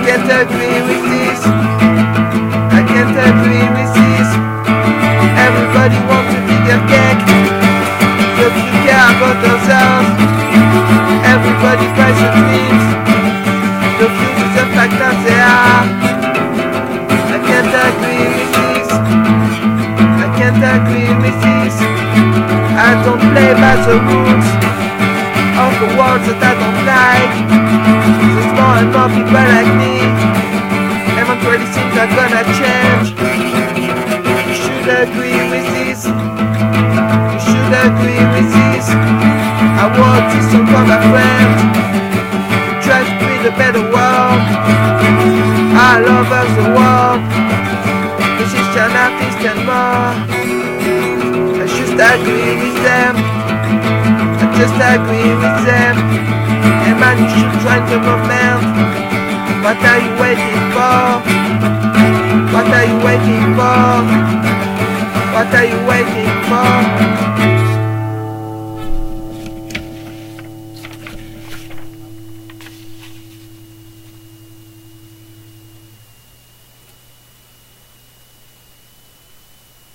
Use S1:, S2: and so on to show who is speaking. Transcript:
S1: can't agree with this. I can't agree with this. Everybody wants a bigger cake. Don't you care about ourselves? Everybody buys the dreams. The future's a fact as they are. I can't agree with this. I can't agree with this. I don't play by the rules of the words that I don't like. There's more and more people like me. Eventually things are gonna change. You should agree with this. You should agree with this. I wrote this song for my friends. Try to create a better world. I love us the world. Musician, artist and more. I just agree with them. I just agree with them. Hey man, you should join the movement. What are you waiting for? What are you waiting for? What are you waiting for?